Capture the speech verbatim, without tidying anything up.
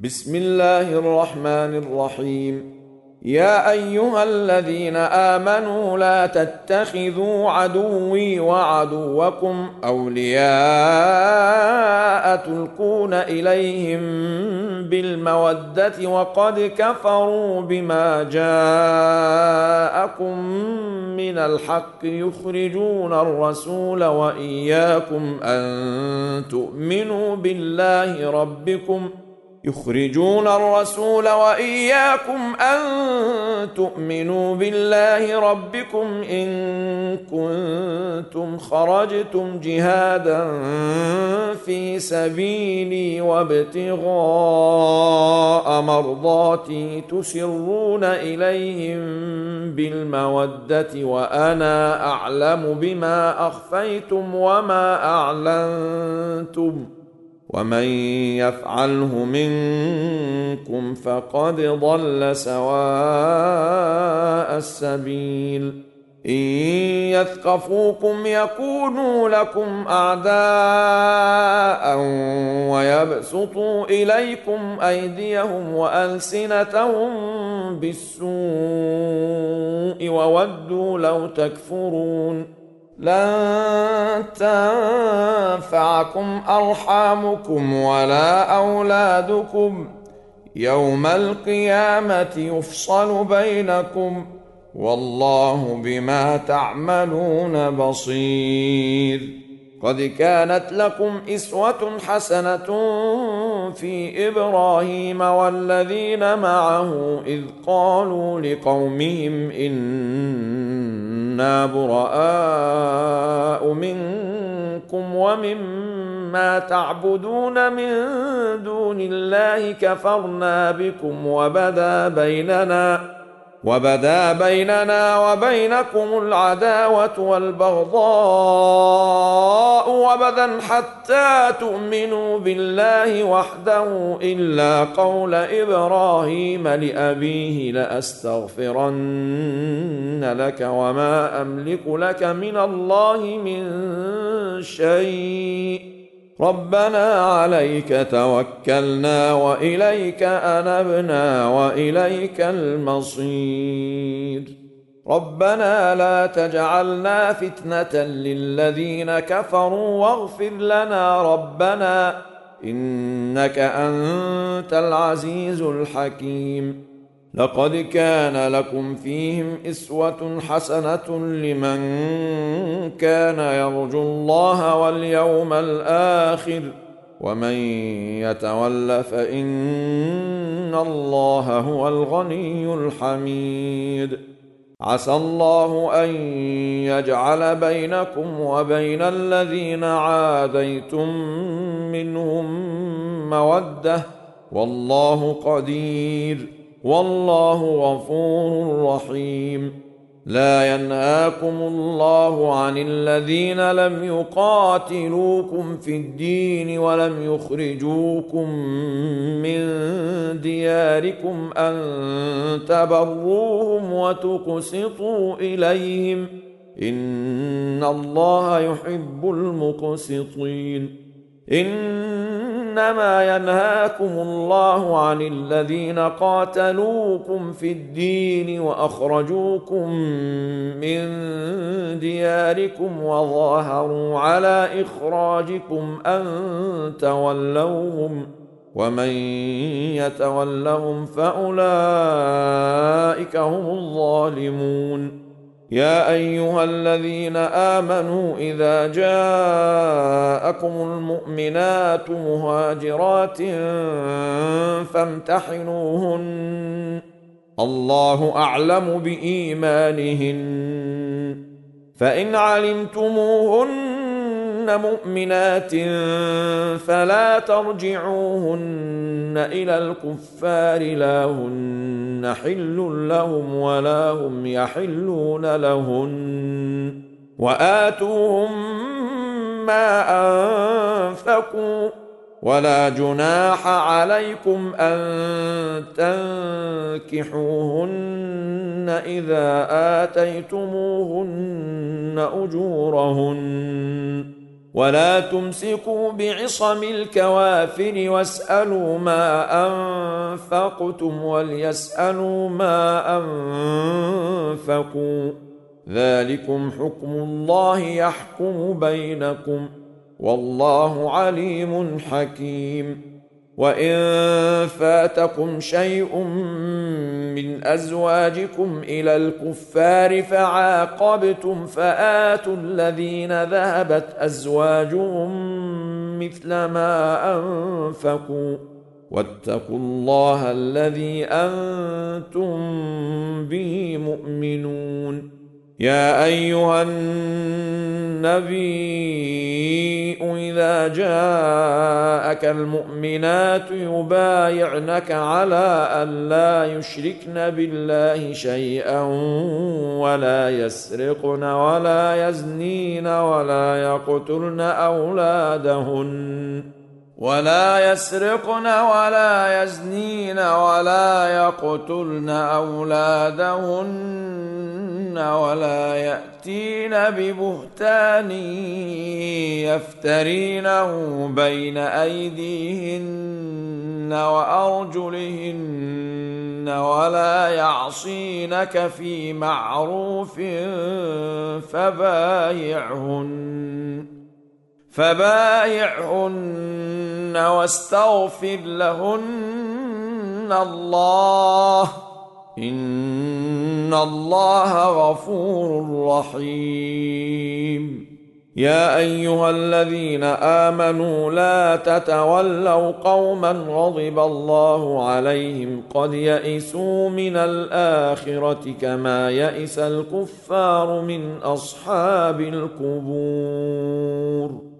بسم الله الرحمن الرحيم. يا أيها الذين آمنوا لا تتخذوا عدوي وعدوكم أولياء تلقون إليهم بالمودة وقد كفروا بما جاءكم من الحق يخرجون الرسول وإياكم أن تؤمنوا بالله ربكم يخرجون الرسول وإياكم أن تؤمنوا بالله ربكم إن كنتم خرجتم جهادا في سبيلي وابتغاء مرضاتي تسرون إليهم بالمودة وأنا أعلم بما أخفيتم وما أعلنتم ومن يفعله منكم فقد ضل سواء السبيل. إن يثقفوكم يكونوا لكم أعداء ويبسطوا إليكم أيديهم وألسنتهم بالسوء وودوا لو تكفرون. لن تنفعكم أرحامكم ولا أولادكم يوم القيامة يفصل بينكم والله بما تعملون بصير. قد كانت لكم أسوة حسنة في إبراهيم والذين معه إذ قالوا لقومهم إنا براء منكم ومما تعبدون من دون الله كفرنا بكم وبدا بيننا وبدا بيننا وبينكم العداوة والبغضاء وبدا حتى تؤمنوا بالله وحده إلا قول إبراهيم لأبيه لأستغفرن لك وما أملك لك من الله من شيء ربنا عليك توكلنا وإليك أنبنا وإليك المصير. ربنا لا تجعلنا فتنة للذين كفروا واغفر لنا ربنا إنك أنت العزيز الحكيم. لقد كان لكم فيهم أسوة حسنة لمن كان يرجو الله واليوم الآخر ومن يتول فإن الله هو الغني الحميد. عسى الله أن يجعل بينكم وبين الذين عاديتم منهم مودة والله قدير والله غفور رحيم. لا ينهاكم الله عن الذين لم يقاتلوكم في الدين ولم يخرجوكم من دياركم أن تبروهم وتقسطوا إليهم إن الله يحب المقسطين. إنما ينهاكم الله عن الذين قاتلوكم في الدين وأخرجوكم من دياركم وظاهروا على إخراجكم أن تولوهم ومن يتولهم فأولئك هم الظالمون. يا أيها الذين آمنوا إذا جاءكم المؤمنات مهاجرات فامتحنوهن الله أعلم بإيمانهن فإن علمتموهن مؤمنات فلا ترجعوهن إلى الكفار لا هن حل لهم ولا هم يحلون لهن وآتوهم ما أنفقوا ولا جناح عليكم أن تنكحوهن إذا آتيتموهن أجورهن ولا تمسكوا بعصم الكوافر واسألوا ما أنفقتم وليسألوا ما أنفقوا، ذلكم حكم الله يحكم بينكم، والله عليم حكيم. وإن فاتكم شيء من أزواجكم إلى الكفار فعاقبتم فآتوا الذين ذهبت أزواجهم مثل ما أنفقوا، واتقوا الله الذي أنتم به مؤمنون. يا أيها النبي إذا جاءك المؤمنات يبايعنك على أن لا يشركن بالله شيئا ولا يسرقن ولا يزنين ولا يقتلن أولادهن ولا يسرقن ولا يزنين ولا يقتلن أولادهن ولا يأتين ببهتان يفترينه بين أيديهن وأرجلهن ولا يعصينك في معروف فبايعهن فبايعهن واستغفر لهن الله، إن الله غفور رحيم. يا أيها الذين آمنوا لا تتولوا قوما غضب الله عليهم قد يئسوا من الآخرة كما يئس الكفار من أصحاب القبور.